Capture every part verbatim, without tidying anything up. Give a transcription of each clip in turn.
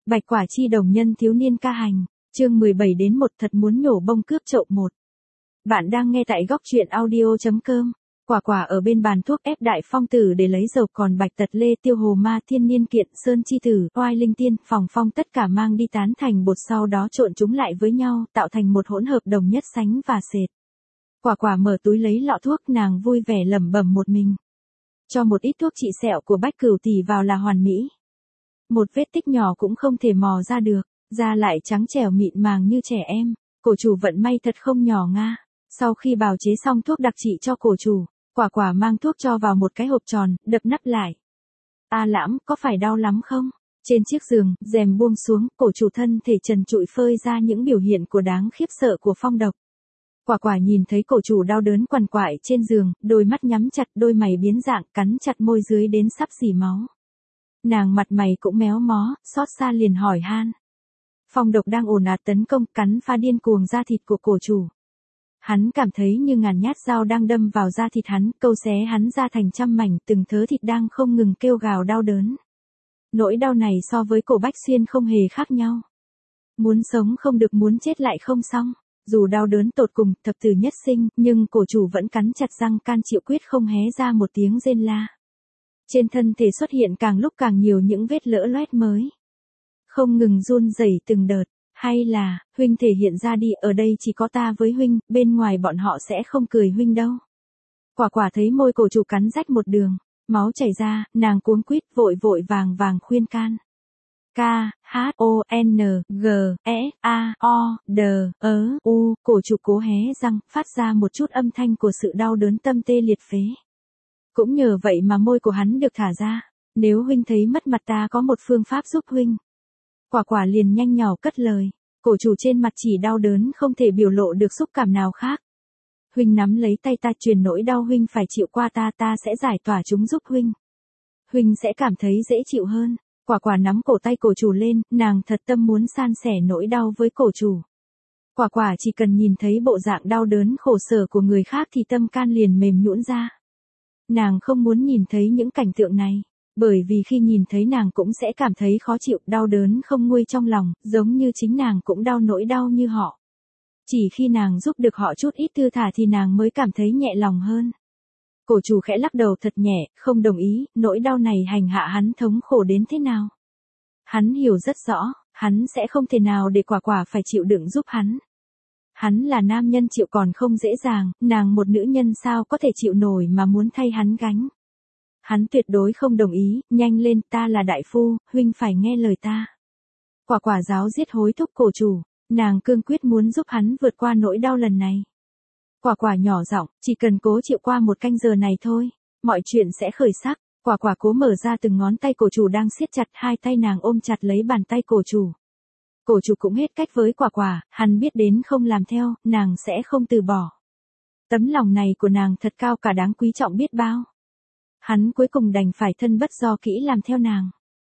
Bạch Quả Chi đồng nhân thiếu niên ca hành, chương mười bảy đến một thật muốn nhổ bông cướp chậu một. Bạn đang nghe tại góc truyện audio.com. Quả quả ở bên bàn thuốc ép đại phong tử để lấy dầu, còn bạch tật lê, tiêu hồ ma, thiên niên kiện, sơn chi tử, oai linh tiên, phòng phong tất cả mang đi tán thành bột, sau đó trộn chúng lại với nhau, tạo thành một hỗn hợp đồng nhất sánh và sệt. Quả quả mở túi lấy lọ thuốc, nàng vui vẻ lẩm bẩm một mình. Cho một ít thuốc trị sẹo của Bách Cửu tỷ vào là hoàn mỹ. Một vết tích nhỏ cũng không thể mò ra được, da lại trắng trẻo mịn màng như trẻ em, cổ chủ vận may thật không nhỏ nga. Sau khi bào chế xong thuốc đặc trị cho cổ chủ, quả quả mang thuốc cho vào một cái hộp tròn, đập nắp lại. A Lãm, có phải đau lắm không? Trên chiếc giường, rèm buông xuống, cổ chủ thân thể trần trụi phơi ra những biểu hiện của đáng khiếp sợ của phong độc. Quả quả nhìn thấy cổ chủ đau đớn quằn quại trên giường, đôi mắt nhắm chặt, đôi mày biến dạng, cắn chặt môi dưới đến sắp rỉ máu. Nàng mặt mày cũng méo mó, xót xa liền hỏi han. Phong độc đang ồn ạt tấn công, cắn phá điên cuồng da thịt của cổ chủ. Hắn cảm thấy như ngàn nhát dao đang đâm vào da thịt hắn, câu xé hắn ra thành trăm mảnh, từng thớ thịt đang không ngừng kêu gào đau đớn. Nỗi đau này so với cổ Bách Xuyên không hề khác nhau. Muốn sống không được, muốn chết lại không xong. Dù đau đớn tột cùng, thập tử nhất sinh, nhưng cổ chủ vẫn cắn chặt răng can chịu quyết không hé ra một tiếng rên la. Trên thân thể xuất hiện càng lúc càng nhiều những vết lỡ loét mới. Không ngừng run rẩy từng đợt, hay là, huynh thể hiện ra đi, ở đây chỉ có ta với huynh, bên ngoài bọn họ sẽ không cười huynh đâu. Quả quả thấy môi cổ chủ cắn rách một đường, máu chảy ra, nàng cuống quýt vội vội vàng vàng khuyên can. K, H, O, N, G, E, A, O, D, ớ, U, cổ chủ cố hé răng, phát ra một chút âm thanh của sự đau đớn tâm tê liệt phế. Cũng nhờ vậy mà môi của hắn được thả ra. Nếu huynh thấy mất mặt, ta có một phương pháp giúp huynh. Quả quả liền nhanh nhỏ cất lời. Cổ chủ trên mặt chỉ đau đớn, không thể biểu lộ được xúc cảm nào khác. Huynh nắm lấy tay ta, truyền nỗi đau huynh phải chịu qua ta, ta sẽ giải tỏa chúng giúp huynh. Huynh sẽ cảm thấy dễ chịu hơn. Quả quả nắm cổ tay cổ chủ lên, nàng thật tâm muốn san sẻ nỗi đau với cổ chủ. Quả quả chỉ cần nhìn thấy bộ dạng đau đớn khổ sở của người khác thì tâm can liền mềm nhũn ra. Nàng không muốn nhìn thấy những cảnh tượng này, bởi vì khi nhìn thấy nàng cũng sẽ cảm thấy khó chịu, đau đớn không nguôi trong lòng, giống như chính nàng cũng đau nỗi đau như họ. Chỉ khi nàng giúp được họ chút ít thư thả thì nàng mới cảm thấy nhẹ lòng hơn. Cổ chủ khẽ lắc đầu thật nhẹ, không đồng ý, nỗi đau này hành hạ hắn thống khổ đến thế nào. Hắn hiểu rất rõ, hắn sẽ không thể nào để quả quả phải chịu đựng giúp hắn. Hắn là nam nhân chịu còn không dễ dàng, nàng một nữ nhân sao có thể chịu nổi mà muốn thay hắn gánh. Hắn tuyệt đối không đồng ý, nhanh lên, ta là đại phu, huynh phải nghe lời ta. Quả quả giáo giết hối thúc cổ chủ, nàng cương quyết muốn giúp hắn vượt qua nỗi đau lần này. Quả quả nhỏ giọng, chỉ cần cố chịu qua một canh giờ này thôi, mọi chuyện sẽ khởi sắc. Quả quả cố mở ra từng ngón tay cổ chủ đang siết chặt, hai tay nàng ôm chặt lấy bàn tay cổ chủ. Cổ chủ cũng hết cách với quả quả, hắn biết đến không làm theo, nàng sẽ không từ bỏ. Tấm lòng này của nàng thật cao cả, đáng quý trọng biết bao. Hắn cuối cùng đành phải thân bất do kỹ làm theo nàng.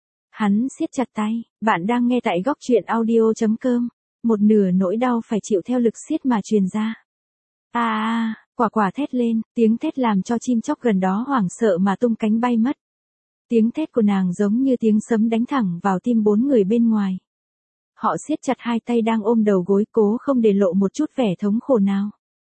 Hắn siết chặt tay, bạn đang nghe tại góc truyện audio.com, một nửa nỗi đau phải chịu theo lực siết mà truyền ra. A a, quả quả thét lên, tiếng thét làm cho chim chóc gần đó hoảng sợ mà tung cánh bay mất. Tiếng thét của nàng giống như tiếng sấm đánh thẳng vào tim bốn người bên ngoài. Họ siết chặt hai tay đang ôm đầu gối, cố không để lộ một chút vẻ thống khổ nào.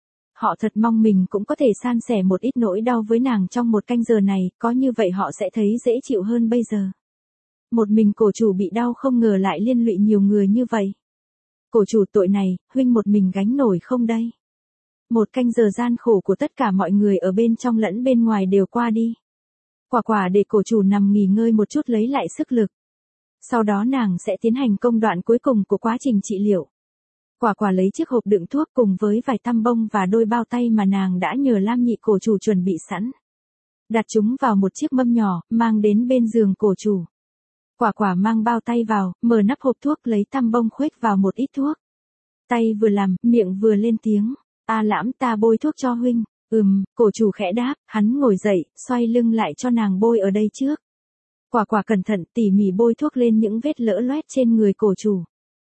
Họ thật mong mình cũng có thể san sẻ một ít nỗi đau với nàng trong một canh giờ này, có như vậy họ sẽ thấy dễ chịu hơn bây giờ. Một mình cổ chủ bị đau không ngờ lại liên lụy nhiều người như vậy. Cổ chủ, tội này, huynh một mình gánh nổi không đây? Một canh giờ gian khổ của tất cả mọi người ở bên trong lẫn bên ngoài đều qua đi. Quả quả để cổ chủ nằm nghỉ ngơi một chút lấy lại sức lực. Sau đó nàng sẽ tiến hành công đoạn cuối cùng của quá trình trị liệu. Quả quả lấy chiếc hộp đựng thuốc cùng với vài tăm bông và đôi bao tay mà nàng đã nhờ Lam nhị cổ chủ chuẩn bị sẵn. Đặt chúng vào một chiếc mâm nhỏ, mang đến bên giường cổ chủ. Quả quả mang bao tay vào, mở nắp hộp thuốc, lấy tăm bông khuếch vào một ít thuốc. Tay vừa làm, miệng vừa lên tiếng. A Lãm, ta bôi thuốc cho huynh. Ừm, cổ chủ khẽ đáp, hắn ngồi dậy, xoay lưng lại cho nàng bôi ở đây trước. Quả quả cẩn thận tỉ mỉ bôi thuốc lên những vết lỡ loét trên người cổ chủ.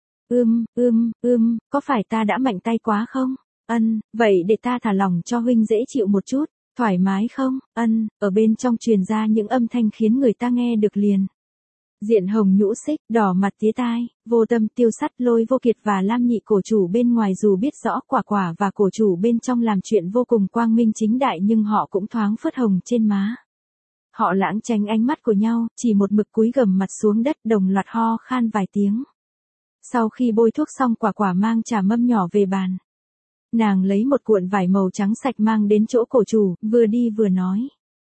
Ưm, ưm, ưm, có phải ta đã mạnh tay quá không? Ân, vậy để ta thả lỏng cho huynh dễ chịu một chút, thoải mái không? Ân, ở bên trong truyền ra những âm thanh khiến người ta nghe được liền. Diện hồng nhũ xích, đỏ mặt tía tai, Vô Tâm, Tiêu Sắt, Lôi Vô Kiệt và Lam Nhị cổ chủ bên ngoài dù biết rõ Quả Quả và cổ chủ bên trong làm chuyện vô cùng quang minh chính đại nhưng họ cũng thoáng phớt hồng trên má. Họ lãng tránh ánh mắt của nhau, chỉ một mực cúi gằm mặt xuống đất đồng loạt ho khan vài tiếng. Sau khi bôi thuốc xong Quả Quả mang trà mâm nhỏ về bàn. Nàng lấy một cuộn vải màu trắng sạch mang đến chỗ cổ chủ, vừa đi vừa nói.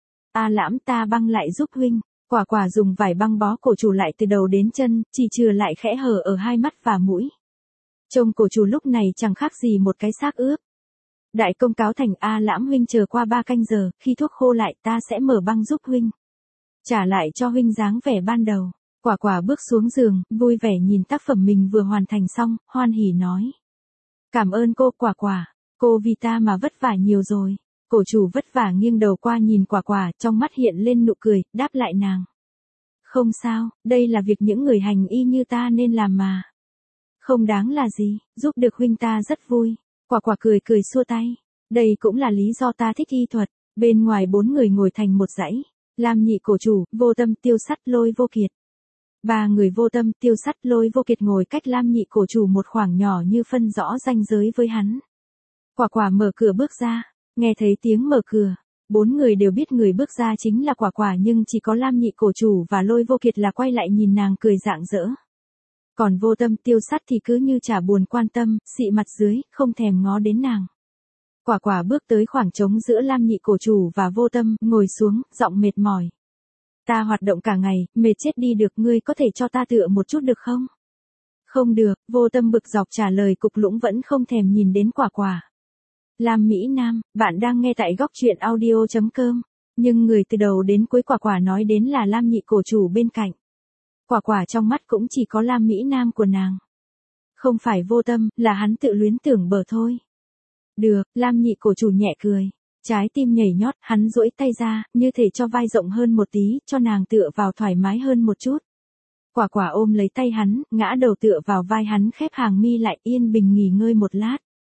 A Lãm, ta băng lại giúp huynh. Quả Quả dùng vải băng bó cổ chủ lại từ đầu đến chân, chỉ chừa lại khẽ hở ở hai mắt và mũi. Trông cổ chủ lúc này chẳng khác gì một cái xác ướp. Đại công cáo thành, A Lãm huynh chờ qua ba canh giờ, khi thuốc khô lại ta sẽ mở băng giúp huynh. Trả lại cho huynh dáng vẻ ban đầu. Quả Quả bước xuống giường, vui vẻ nhìn tác phẩm mình vừa hoàn thành xong, hoan hỉ nói. Cảm ơn cô Quả Quả, cô vì ta mà vất vả nhiều rồi. Cổ chủ vất vả nghiêng đầu qua nhìn Quả Quả, trong mắt hiện lên nụ cười, đáp lại nàng. Không sao, đây là việc những người hành y như ta nên làm mà. Không đáng là gì, giúp được huynh ta rất vui. Quả Quả cười cười xua tay. Đây cũng là lý do ta thích y thuật. Bên ngoài bốn người ngồi thành một dãy. Lam Nhị cổ chủ, Vô Tâm, Tiêu Sắt, Lôi Vô Kiệt. Ba người Vô Tâm, Tiêu Sắt, Lôi Vô Kiệt ngồi cách Lam Nhị cổ chủ một khoảng nhỏ như phân rõ ranh giới với hắn. Quả Quả mở cửa bước ra. Nghe thấy tiếng mở cửa, bốn người đều biết người bước ra chính là Quả Quả nhưng chỉ có Lam Nhị cổ chủ và Lôi Vô Kiệt là quay lại nhìn nàng cười rạng rỡ. Còn Vô Tâm, Tiêu Sắt thì cứ như chả buồn quan tâm, xị mặt dưới, không thèm ngó đến nàng. Quả Quả bước tới khoảng trống giữa Lam Nhị cổ chủ và Vô Tâm, ngồi xuống, giọng mệt mỏi. Ta hoạt động cả ngày, mệt chết đi được, ngươi có thể cho ta tựa một chút được không? Không được, Vô Tâm bực dọc trả lời, cục lũng vẫn không thèm nhìn đến Quả Quả. Lam Mỹ Nam, bạn đang nghe tại góc truyện audio chấm com, nhưng người từ đầu đến cuối Quả Quả nói đến là Lam Nhị cổ chủ bên cạnh. Quả Quả trong mắt cũng chỉ có Lam Mỹ Nam của nàng. Không phải Vô Tâm, là hắn tự luyến tưởng bở thôi. Được, Lam Nhị cổ chủ nhẹ cười. Trái tim nhảy nhót, hắn duỗi tay ra, như thể cho vai rộng hơn một tí, cho nàng tựa vào thoải mái hơn một chút. Quả Quả ôm lấy tay hắn, ngã đầu tựa vào vai hắn, khép hàng mi lại, yên bình nghỉ ngơi một lát.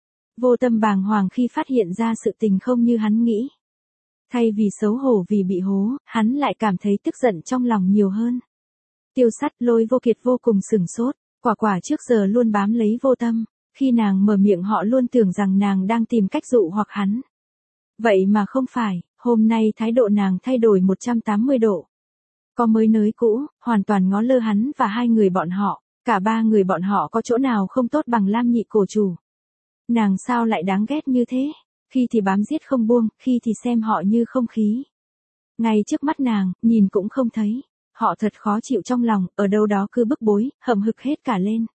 Vô Tâm bàng hoàng khi phát hiện ra sự tình không như hắn nghĩ. Thay vì xấu hổ vì bị hố, hắn lại cảm thấy tức giận trong lòng nhiều hơn. Tiêu Sắt, Lôi Vô Kiệt vô cùng sửng sốt. Quả Quả trước giờ luôn bám lấy Vô Tâm. Khi nàng mở miệng họ luôn tưởng rằng nàng đang tìm cách dụ hoặc hắn. Vậy mà không phải, hôm nay thái độ nàng thay đổi một trăm tám mươi độ. Có mới nới cũ, hoàn toàn ngó lơ hắn và hai người bọn họ. Cả ba người bọn họ có chỗ nào không tốt bằng Lam Nhị cổ chủ. Nàng sao lại đáng ghét như thế, khi thì bám giết không buông, khi thì xem họ như không khí. Ngay trước mắt nàng, nhìn cũng không thấy, họ thật khó chịu trong lòng, ở đâu đó cứ bức bối, hậm hực hết cả lên.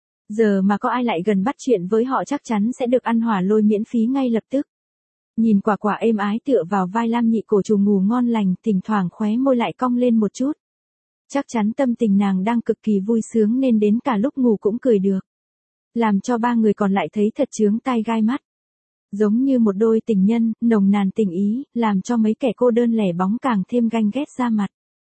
Giờ mà có ai lại gần bắt chuyện với họ chắc chắn sẽ được ăn hỏa lôi miễn phí ngay lập tức. Nhìn Quả Quả êm ái tựa vào vai Lam Nhị cổ chủ ngủ ngon lành, thỉnh thoảng khóe môi lại cong lên một chút. Chắc chắn tâm tình nàng đang cực kỳ vui sướng nên đến cả lúc ngủ cũng cười được. Làm cho ba người còn lại thấy thật chướng tai gai mắt. Giống như một đôi tình nhân, nồng nàn tình ý, làm cho mấy kẻ cô đơn lẻ bóng càng thêm ganh ghét ra mặt.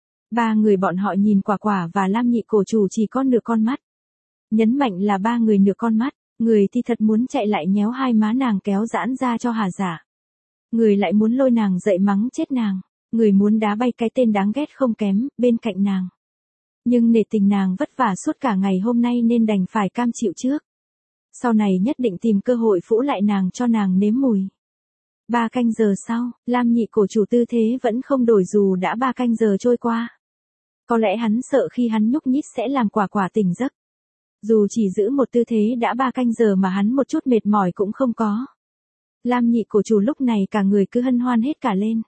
Ba người bọn họ nhìn Quả Quả và Lam Nhị cổ chủ chỉ có nửa con mắt. Nhấn mạnh là ba người nửa con mắt, người thì thật muốn chạy lại nhéo hai má nàng kéo giãn ra cho hà giả. Người lại muốn lôi nàng dậy mắng chết nàng, người muốn đá bay cái tên đáng ghét không kém, bên cạnh nàng. Nhưng nể tình nàng vất vả suốt cả ngày hôm nay nên đành phải cam chịu trước. Sau này nhất định tìm cơ hội phũ lại nàng cho nàng nếm mùi. Ba canh giờ sau, Lam Nhị cổ chủ tư thế vẫn không đổi dù đã ba canh giờ trôi qua. Có lẽ hắn sợ khi hắn nhúc nhích sẽ làm Quả Quả tỉnh giấc. Dù chỉ giữ một tư thế đã ba canh giờ mà hắn một chút mệt mỏi cũng không có. Lam Nhị cổ chủ lúc này cả người cứ hân hoan hết cả lên.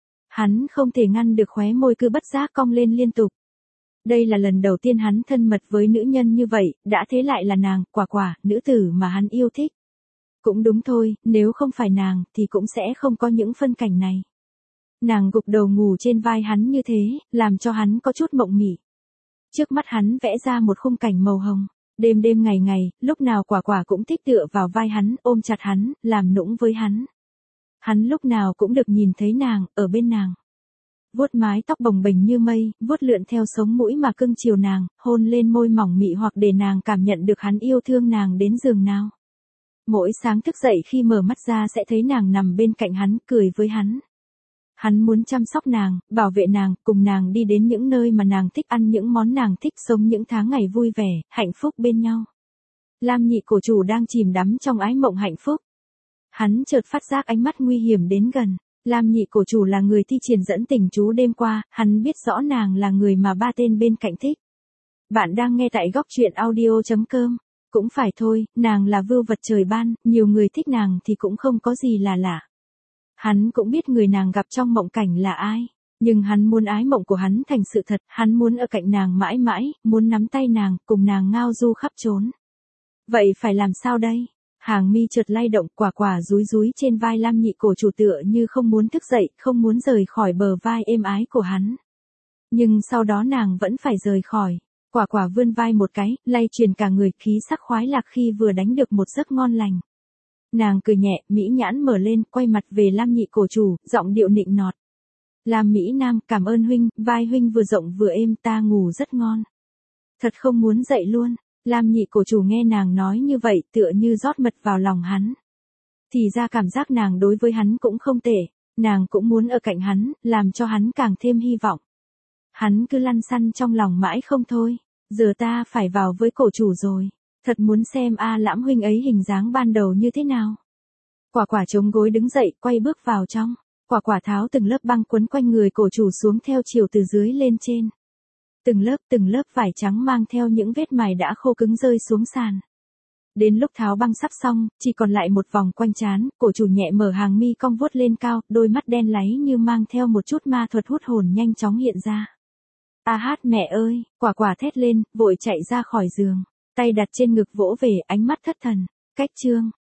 Hắn không thể ngăn được khóe môi cứ bất giác cong lên liên tục. Đây là lần đầu tiên hắn thân mật với nữ nhân như vậy, đã thế lại là nàng, Quả Quả, nữ tử mà hắn yêu thích. Cũng đúng thôi, nếu không phải nàng, thì cũng sẽ không có những phân cảnh này. Nàng gục đầu ngủ trên vai hắn như thế, làm cho hắn có chút mộng mị. Trước mắt hắn vẽ ra một khung cảnh màu hồng. Đêm đêm ngày ngày, lúc nào Quả Quả cũng thích tựa vào vai hắn, ôm chặt hắn, làm nũng với hắn. Hắn lúc nào cũng được nhìn thấy nàng, ở bên nàng. Vuốt mái tóc bồng bềnh như mây, vuốt lượn theo sống mũi mà cưng chiều nàng, hôn lên môi mỏng mị hoặc để nàng cảm nhận được hắn yêu thương nàng đến giường nào. Mỗi sáng thức dậy khi mở mắt ra sẽ thấy nàng nằm bên cạnh hắn, cười với hắn. Hắn muốn chăm sóc nàng, bảo vệ nàng, cùng nàng đi đến những nơi mà nàng thích, ăn những món nàng thích, sống những tháng ngày vui vẻ, hạnh phúc bên nhau. Lam Nhị cổ chủ đang chìm đắm trong ái mộng hạnh phúc. Hắn chợt phát giác ánh mắt nguy hiểm đến gần. Lam Nhị cổ chủ là người thi triển dẫn tình chú đêm qua, hắn biết rõ nàng là người mà ba tên bên cạnh thích. Bạn đang nghe tại góc truyện audio chấm com. Cũng phải thôi, nàng là vưu vật trời ban, nhiều người thích nàng thì cũng không có gì là lạ. Hắn cũng biết người nàng gặp trong mộng cảnh là ai, nhưng hắn muốn ái mộng của hắn thành sự thật, hắn muốn ở cạnh nàng mãi mãi, muốn nắm tay nàng, cùng nàng ngao du khắp chốn. Vậy phải làm sao đây? Hàng mi chợt lay động, quả quả rúi rúi trên vai Lam Nhị cổ chủ tựa như không muốn thức dậy, không muốn rời khỏi bờ vai êm ái của hắn. Nhưng sau đó nàng vẫn phải rời khỏi. Quả quả vươn vai một cái, lay truyền cả người, khí sắc khoái lạc khi vừa đánh được một giấc ngon lành. Nàng cười nhẹ, mỹ nhãn mở lên, quay mặt về Lam Nhị cổ chủ, giọng điệu nịnh nọt. Lam Mỹ Nam, cảm ơn huynh, vai huynh vừa rộng vừa êm, ta ngủ rất ngon. Thật không muốn dậy luôn. Lam Nhị cổ chủ nghe nàng nói như vậy, tựa như rót mật vào lòng hắn. Thì ra cảm giác nàng đối với hắn cũng không tệ, nàng cũng muốn ở cạnh hắn, làm cho hắn càng thêm hy vọng. Hắn cứ lăn xăn trong lòng mãi không thôi, giờ ta phải vào với cổ chủ rồi, thật muốn xem A Lãm huynh ấy hình dáng ban đầu như thế nào. Quả quả chống gối đứng dậy, quay bước vào trong, quả quả tháo từng lớp băng quấn quanh người cổ chủ xuống theo chiều từ dưới lên trên. Từng lớp từng lớp vải trắng mang theo những vết mài đã khô cứng rơi xuống sàn. Đến lúc tháo băng sắp xong, chỉ còn lại một vòng quanh trán, cổ chủ nhẹ mở hàng mi cong vuốt lên cao, đôi mắt đen láy như mang theo một chút ma thuật hút hồn nhanh chóng hiện ra. A hát mẹ ơi, quả quả thét lên, vội chạy ra khỏi giường, tay đặt trên ngực vỗ về, ánh mắt thất thần. Cách chương